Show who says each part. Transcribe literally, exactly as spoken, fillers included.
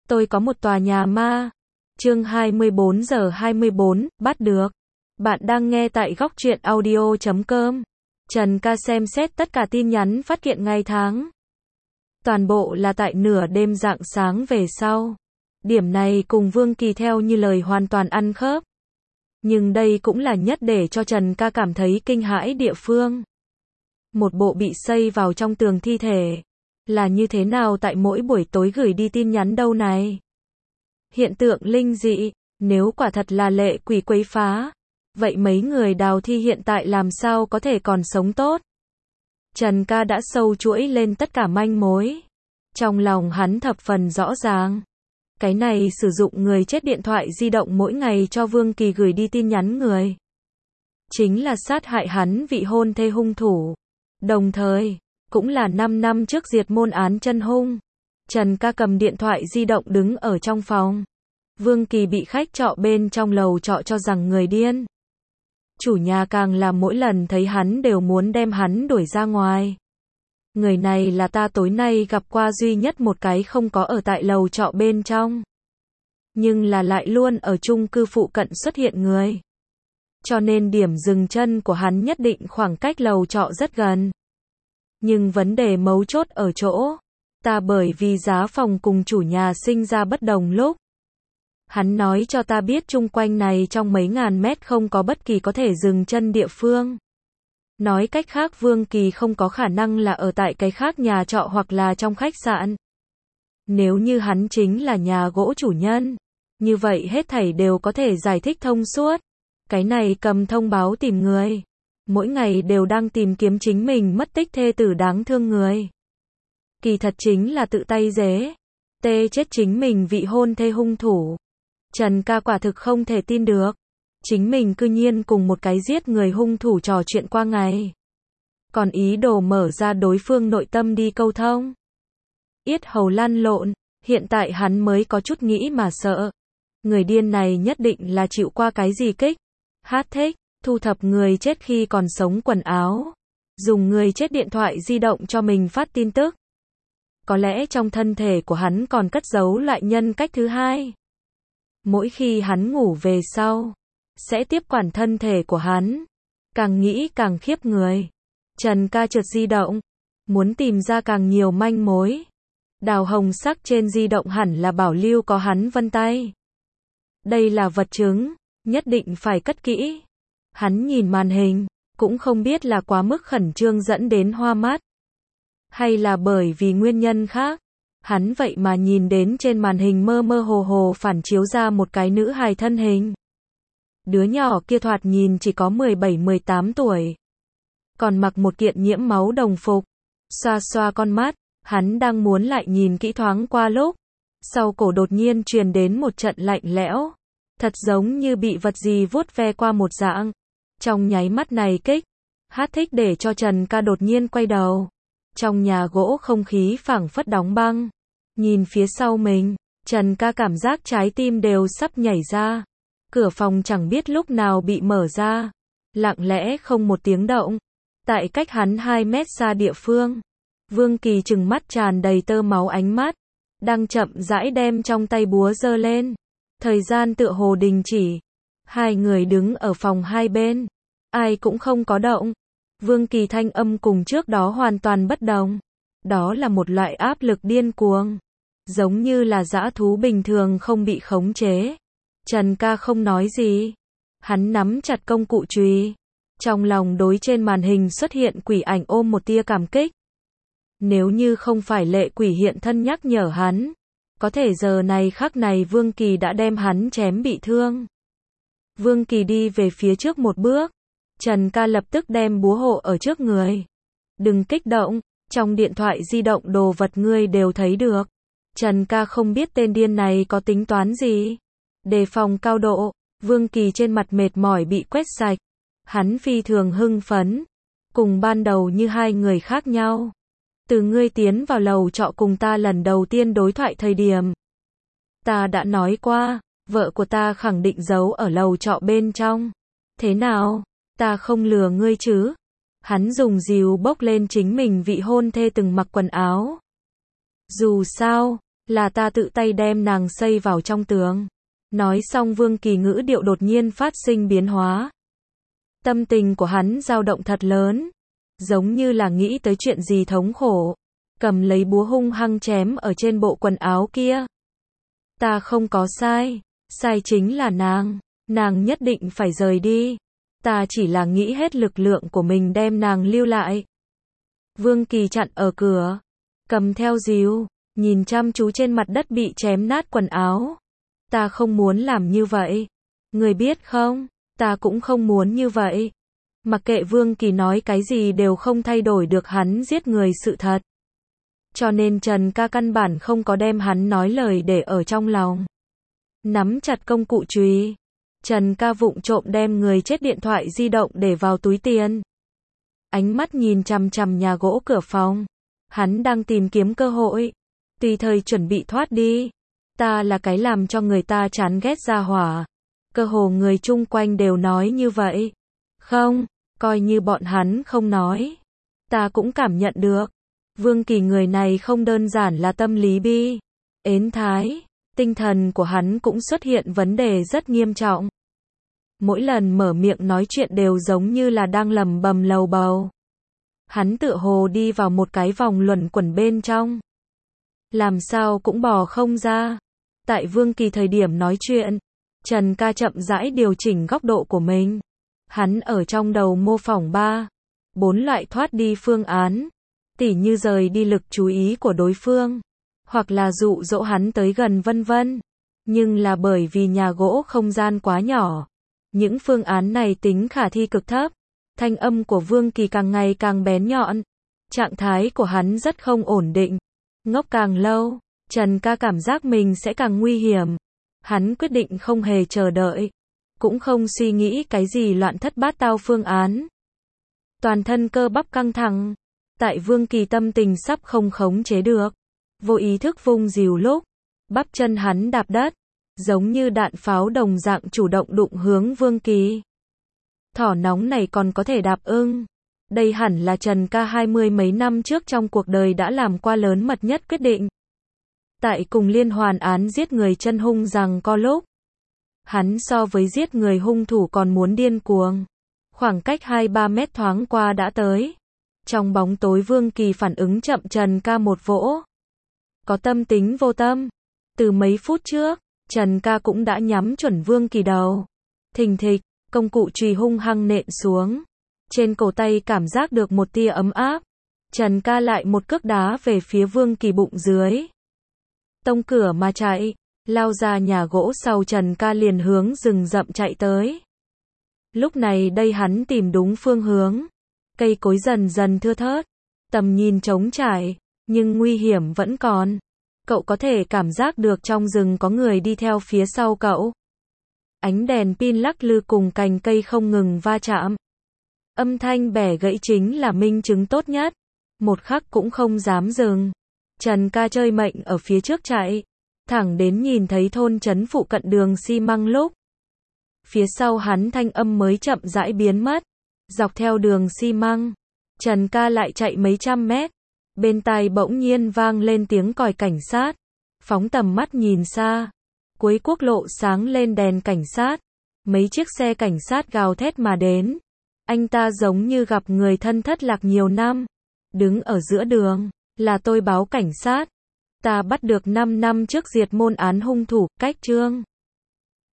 Speaker 1: Tôi có một tòa nhà ma. Chương hai mươi bốn giờ hai mươi bốn, bắt được. Bạn đang nghe tại góc truyện audio chấm com. Trần Ca xem xét tất cả tin nhắn phát kiện ngày tháng. Toàn bộ là tại nửa đêm rạng sáng về sau. Điểm này cùng Vương Kỳ theo như lời hoàn toàn ăn khớp. Nhưng đây cũng là nhất để cho Trần Ca cảm thấy kinh hãi địa phương. Một bộ bị xây vào trong tường thi thể. Là như thế nào tại mỗi buổi tối gửi đi tin nhắn đâu này? Hiện tượng linh dị, nếu quả thật là lệ quỷ quấy phá, vậy mấy người đào thi hiện tại làm sao có thể còn sống tốt? Trần Ca đã sâu chuỗi lên tất cả manh mối. Trong lòng hắn thập phần rõ ràng. Cái này sử dụng người chết điện thoại di động mỗi ngày cho Vương Kỳ gửi đi tin nhắn người. Chính là sát hại hắn vị hôn thê hung thủ. Đồng thời, cũng là năm năm trước diệt môn án chân hung. Trần Ca cầm điện thoại di động đứng ở trong phòng. Vương Kỳ bị khách trọ bên trong lầu trọ cho rằng người điên. Chủ nhà càng là mỗi lần thấy hắn đều muốn đem hắn đuổi ra ngoài. Người này là ta tối nay gặp qua duy nhất một cái không có ở tại lầu trọ bên trong. Nhưng là lại luôn ở chung cư phụ cận xuất hiện người. Cho nên điểm dừng chân của hắn nhất định khoảng cách lầu trọ rất gần. Nhưng vấn đề mấu chốt ở chỗ, ta bởi vì giá phòng cùng chủ nhà sinh ra bất đồng lúc. Hắn nói cho ta biết chung quanh này trong mấy ngàn mét không có bất kỳ có thể dừng chân địa phương. Nói cách khác Vương Kỳ không có khả năng là ở tại cái khác nhà trọ hoặc là trong khách sạn. Nếu như hắn chính là nhà gỗ chủ nhân, như vậy hết thảy đều có thể giải thích thông suốt. Cái này cầm thông báo tìm người. Mỗi ngày đều đang tìm kiếm chính mình mất tích thê tử đáng thương người. Kỳ thật chính là tự tay dế. Tê chết chính mình vị hôn thê hung thủ. Trần Ca quả thực không thể tin được. Chính mình cư nhiên cùng một cái giết người hung thủ trò chuyện qua ngày. Còn ý đồ mở ra đối phương nội tâm đi câu thông. Yết hầu lăn lộn, hiện tại hắn mới có chút nghĩ mà sợ. Người điên này nhất định là chịu qua cái gì kích. Hát thích, thu thập người chết khi còn sống quần áo. Dùng người chết điện thoại di động cho mình phát tin tức. Có lẽ trong thân thể của hắn còn cất giấu loại nhân cách thứ hai. Mỗi khi hắn ngủ về sau, sẽ tiếp quản thân thể của hắn. Càng nghĩ càng khiếp người. Trần Ca trượt di động, muốn tìm ra càng nhiều manh mối. Đào hồng sắc trên di động hẳn là bảo lưu có hắn vân tay. Đây là vật chứng, nhất định phải cất kỹ. Hắn nhìn màn hình, cũng không biết là quá mức khẩn trương dẫn đến hoa mắt. Hay là bởi vì nguyên nhân khác. Hắn vậy mà nhìn đến trên màn hình mơ mơ hồ hồ phản chiếu ra một cái nữ hài thân hình. Đứa nhỏ kia thoạt nhìn chỉ có mười bảy mười tám tuổi. Còn mặc một kiện nhiễm máu đồng phục. Xoa xoa con mắt, hắn đang muốn lại nhìn kỹ thoáng qua lúc. Sau cổ đột nhiên truyền đến một trận lạnh lẽo. Thật giống như bị vật gì vuốt ve qua một dạng. Trong nháy mắt này kích. Hát thích để cho Trần Ca đột nhiên quay đầu. Trong nhà gỗ không khí phảng phất đóng băng. Nhìn phía sau mình, Trần Ca cảm giác trái tim đều sắp nhảy ra. Cửa phòng chẳng biết lúc nào bị mở ra. Lặng lẽ không một tiếng động. Tại cách hắn hai mét xa địa phương. Vương Kỳ trừng mắt tràn đầy tơ máu ánh mắt. Đang chậm rãi đem trong tay búa giơ lên. Thời gian tựa hồ đình chỉ. Hai người đứng ở phòng hai bên. Ai cũng không có động. Vương Kỳ thanh âm cùng trước đó hoàn toàn bất đồng. Đó là một loại áp lực điên cuồng. Giống như là dã thú bình thường không bị khống chế. Trần Ca không nói gì. Hắn nắm chặt công cụ chùy. Trong lòng đối trên màn hình xuất hiện quỷ ảnh ôm một tia cảm kích. Nếu như không phải lệ quỷ hiện thân nhắc nhở hắn. Có thể giờ này khắc này Vương Kỳ đã đem hắn chém bị thương. Vương Kỳ đi về phía trước một bước. Trần Ca lập tức đem búa hộ ở trước người. Đừng kích động, trong điện thoại di động đồ vật ngươi đều thấy được. Trần Ca không biết tên điên này có tính toán gì. Đề phòng cao độ, Vương Kỳ trên mặt mệt mỏi bị quét sạch. Hắn phi thường hưng phấn. Cùng ban đầu như hai người khác nhau. Từ ngươi tiến vào lầu trọ cùng ta lần đầu tiên đối thoại thời điểm. Ta đã nói qua, vợ của ta khẳng định giấu ở lầu trọ bên trong. Thế nào? Ta không lừa ngươi chứ? Hắn dùng dìu bốc lên chính mình vị hôn thê từng mặc quần áo. Dù sao, Là ta tự tay đem nàng xây vào trong tường. Nói xong Vương Kỳ ngữ điệu đột nhiên phát sinh biến hóa. Tâm tình của hắn dao động thật lớn. Giống như là nghĩ tới chuyện gì thống khổ. Cầm lấy búa hung hăng chém ở trên bộ quần áo kia. Ta không có sai. Sai chính là nàng. Nàng nhất định phải rời đi. Ta chỉ là nghĩ hết lực lượng của mình đem nàng lưu lại. Vương Kỳ chặn ở cửa. Cầm theo rìu. Nhìn chăm chú trên mặt đất bị chém nát quần áo. Ta không muốn làm như vậy. Người biết không, ta cũng không muốn như vậy. Mặc kệ Vương Kỳ nói cái gì đều không thay đổi được hắn giết người sự thật. Cho nên Trần Ca căn bản không có đem hắn nói lời để ở trong lòng. Nắm chặt công cụ chùy, Trần Ca vụng trộm đem người chết điện thoại di động để vào túi tiền. Ánh mắt nhìn chằm chằm nhà gỗ cửa phòng. Hắn đang tìm kiếm cơ hội. Tùy thời chuẩn bị thoát đi. Ta là cái làm cho người ta chán ghét ra hỏa. Cơ hồ người chung quanh đều nói như vậy. Không, coi như bọn hắn không nói. Ta cũng cảm nhận được. Vương Kỳ người này không đơn giản là tâm lý bi. Ến thái. Tinh thần của hắn cũng xuất hiện vấn đề rất nghiêm trọng. Mỗi lần mở miệng nói chuyện đều giống như là đang lầm bầm lầu bầu. Hắn tựa hồ đi vào một cái vòng luẩn quẩn bên trong. Làm sao cũng bò không ra. Tại Vương Kỳ thời điểm nói chuyện, Trần Ca chậm rãi điều chỉnh góc độ của mình. Hắn ở trong đầu mô phỏng ba, bốn loại thoát đi phương án. Tỉ như rời đi lực chú ý của đối phương. Hoặc là dụ dỗ hắn tới gần vân vân. Nhưng là bởi vì nhà gỗ không gian quá nhỏ. Những phương án này tính khả thi cực thấp. Thanh âm của Vương Kỳ càng ngày càng bén nhọn. Trạng thái của hắn rất không ổn định. Ngốc càng lâu, Trần Ca cảm giác mình sẽ càng nguy hiểm. Hắn quyết định không hề chờ đợi. Cũng không suy nghĩ cái gì loạn thất bát tao phương án. Toàn thân cơ bắp căng thẳng. Tại Vương Kỳ tâm tình sắp không khống chế được. Vô ý thức vung rìu lúc. Bắp chân hắn đạp đất. Giống như đạn pháo đồng dạng chủ động đụng hướng Vương Kỳ. Thỏ nóng này còn có thể đạp ưng. Đây hẳn là Trần Ca hai mươi mấy năm trước trong cuộc đời đã làm qua lớn mật nhất quyết định. Tại cùng liên hoàn án giết người chân hung rằng có lúc. Hắn so với giết người hung thủ còn muốn điên cuồng. Khoảng cách hai ba mét thoáng qua đã tới. Trong bóng tối Vương Kỳ phản ứng chậm Trần Ca một vỗ. Có tâm tính vô tâm. Từ mấy phút trước, Trần Ca cũng đã nhắm chuẩn Vương Kỳ đầu. Thình thịch, công cụ chùy hung hăng nện xuống. Trên cổ tay cảm giác được một tia ấm áp. Trần Ca lại một cước đá về phía Vương Kỳ bụng dưới. Tông cửa mà chạy. Lao ra nhà gỗ sau Trần Ca liền hướng rừng rậm chạy tới. Lúc này đây hắn tìm đúng phương hướng. Cây cối dần dần thưa thớt. Tầm nhìn trống trải. Nhưng nguy hiểm vẫn còn. Cậu có thể cảm giác được trong rừng có người đi theo phía sau cậu. Ánh đèn pin lắc lư cùng cành cây không ngừng va chạm. Âm thanh bẻ gãy chính là minh chứng tốt nhất. Một khắc cũng không dám dừng. Trần Ca chơi mệnh ở phía trước chạy. Thẳng đến nhìn thấy thôn trấn phụ cận đường xi măng lúc. Phía sau hắn thanh âm mới chậm rãi biến mất. Dọc theo đường xi măng. Trần Ca lại chạy mấy trăm mét. Bên tai bỗng nhiên vang lên tiếng còi cảnh sát. Phóng tầm mắt nhìn xa. Cuối quốc lộ sáng lên đèn cảnh sát. Mấy chiếc xe cảnh sát gào thét mà đến. Anh ta giống như gặp người thân thất lạc nhiều năm. Đứng ở giữa đường. Là tôi báo cảnh sát. Ta bắt được năm năm trước diệt môn án hung thủ, cách trương.